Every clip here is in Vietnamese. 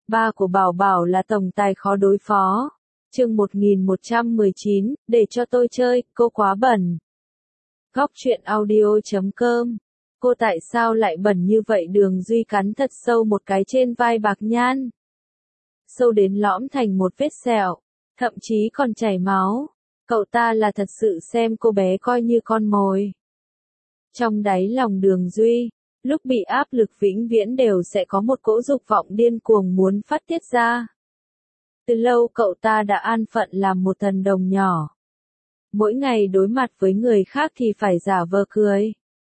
Ba của Bảo Bảo là tổng tài khó đối phó. Chương 1119, để cho tôi chơi, cô quá bẩn. Góc truyện audio.com. Cô tại sao lại bẩn như vậy? Đường Duy cắn thật sâu một cái trên vai Bạc Nhan. Sâu đến lõm thành một vết sẹo, thậm chí còn chảy máu. Cậu ta là thật sự xem cô bé coi như con mồi. Trong đáy lòng Đường Duy, lúc bị áp lực vĩnh viễn đều sẽ có một cỗ dục vọng điên cuồng muốn phát tiết ra. Từ lâu cậu ta đã an phận làm một thần đồng nhỏ. Mỗi ngày đối mặt với người khác thì phải giả vờ cười.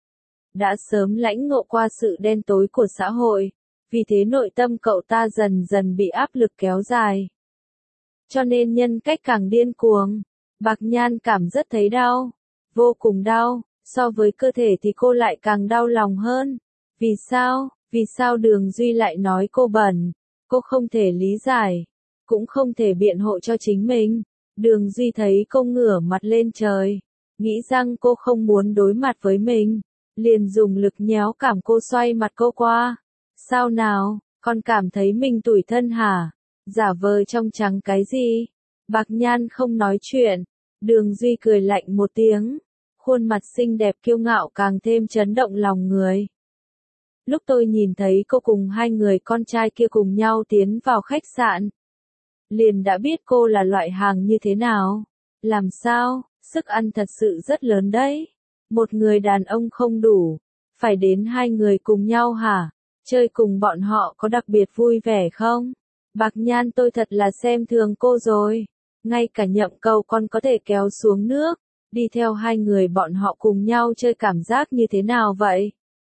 Đã sớm lãnh ngộ qua sự đen tối của xã hội, vì thế nội tâm cậu ta dần dần bị áp lực kéo dài. Cho nên nhân cách càng điên cuồng. Bạc Nhan cảm rất thấy đau, vô cùng đau, so với cơ thể thì cô lại càng đau lòng hơn. Vì sao? Vì sao Đường Duy lại nói cô bẩn? Cô không thể lý giải, cũng không thể biện hộ cho chính mình. Đường Duy thấy cô ngửa mặt lên trời, nghĩ rằng cô không muốn đối mặt với mình, liền dùng lực nhéo cảm cô xoay mặt cô qua. Sao nào, con cảm thấy mình tủi thân hả? Giả vờ trong trắng cái gì? Bạc Nhan không nói chuyện. Đường Duy cười lạnh một tiếng, khuôn mặt xinh đẹp kiêu ngạo càng thêm chấn động lòng người. Lúc tôi nhìn thấy cô cùng hai người con trai kia cùng nhau tiến vào khách sạn, liền đã biết cô là loại hàng như thế nào. Làm sao, sức ăn thật sự rất lớn đấy. Một người đàn ông không đủ, phải đến hai người cùng nhau hả? Chơi cùng bọn họ có đặc biệt vui vẻ không? Bạc Nhan, tôi thật là xem thường cô rồi. Ngay cả Nhậm Cầu con có thể kéo xuống nước, đi theo hai người bọn họ cùng nhau chơi cảm giác như thế nào vậy?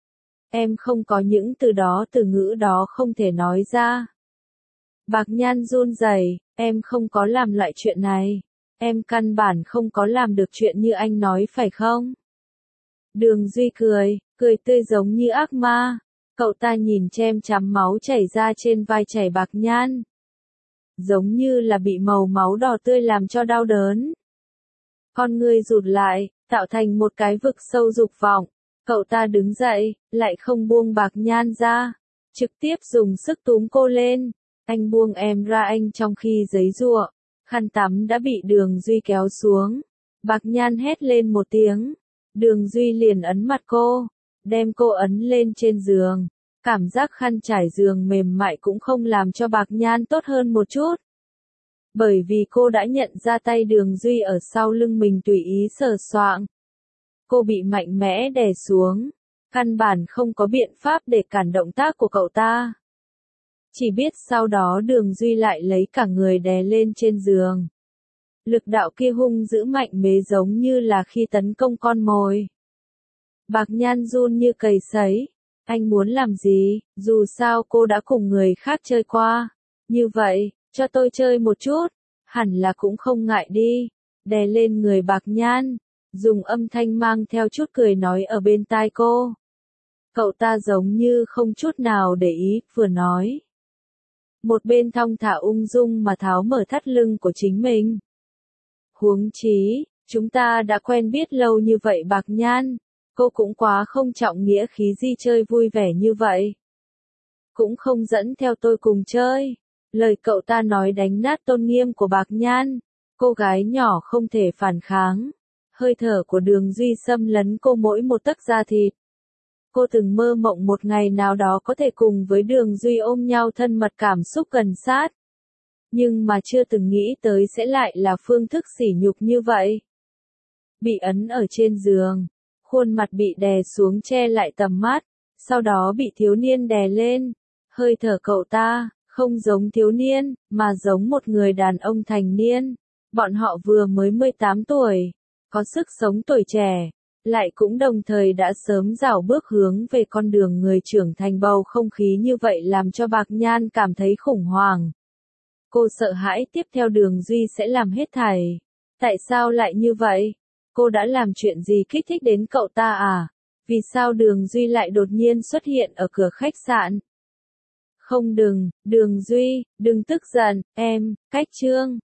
Em không có những từ đó, từ ngữ đó không thể nói ra. Bạc Nhan run rẩy, em không có làm loại chuyện này. Em căn bản không có làm được chuyện như anh nói phải không? Đường Duy cười, cười tươi giống như ác ma. Cậu ta nhìn chém chám máu chảy ra trên vai chảy Bạc Nhan. Giống như là bị màu máu đỏ tươi làm cho đau đớn. Con ngươi rụt lại, tạo thành một cái vực sâu dục vọng. Cậu ta đứng dậy, lại không buông Bạc Nhan ra, trực tiếp dùng sức túm cô lên. Anh buông em ra. Anh trong khi giãy giụa, khăn tắm đã bị Đường Duy kéo xuống. Bạc Nhan hét lên một tiếng. Đường Duy liền ấn mặt cô, đem cô ấn lên trên giường. Cảm giác khăn trải giường mềm mại cũng không làm cho Bạc Nhan tốt hơn một chút. Bởi vì cô đã nhận ra tay Đường Duy ở sau lưng mình tùy ý sờ soạng. Cô bị mạnh mẽ đè xuống, căn bản không có biện pháp để cản động tác của cậu ta. Chỉ biết sau đó Đường Duy lại lấy cả người đè lên trên giường. Lực đạo kia hung dữ mạnh mẽ giống như là khi tấn công con mồi. Bạc Nhan run như cầy sấy. Anh muốn làm gì? Dù sao cô đã cùng người khác chơi qua. Như vậy, cho tôi chơi một chút. Hẳn là cũng không ngại đi. Đè lên người Bạc Nhan, dùng âm thanh mang theo chút cười nói ở bên tai cô. Cậu ta giống như không chút nào để ý, vừa nói. Một bên thong thả ung dung mà tháo mở thắt lưng của chính mình. Huống chí, chúng ta đã quen biết lâu như vậy Bạc Nhan. Cô cũng quá không trọng nghĩa khí gì chơi vui vẻ như vậy. Cũng không dẫn theo tôi cùng chơi. Lời cậu ta nói đánh nát tôn nghiêm của Bạc Nhan. Cô gái nhỏ không thể phản kháng. Hơi thở của Đường Duy xâm lấn cô mỗi một tấc da thịt. Cô từng mơ mộng một ngày nào đó có thể cùng với Đường Duy ôm nhau thân mật, cảm xúc gần sát. Nhưng mà chưa từng nghĩ tới sẽ lại là phương thức sỉ nhục như vậy. Bị ấn ở trên giường, khuôn mặt bị đè xuống che lại tầm mắt, sau đó bị thiếu niên đè lên. Hơi thở cậu ta, không giống thiếu niên, mà giống một người đàn ông thành niên. Bọn họ vừa mới 18 tuổi, có sức sống tuổi trẻ, lại cũng đồng thời đã sớm rảo bước hướng về con đường người trưởng thành. Bầu không khí như vậy làm cho Bạc Nhan cảm thấy khủng hoảng. Cô sợ hãi tiếp theo Đường Duy sẽ làm hết thảy. Tại sao lại như vậy? Cô đã làm chuyện gì kích thích đến cậu ta à? Vì sao Đường Duy lại đột nhiên xuất hiện ở cửa khách sạn? Không, Đường Duy, đừng tức giận, em, cách Trương.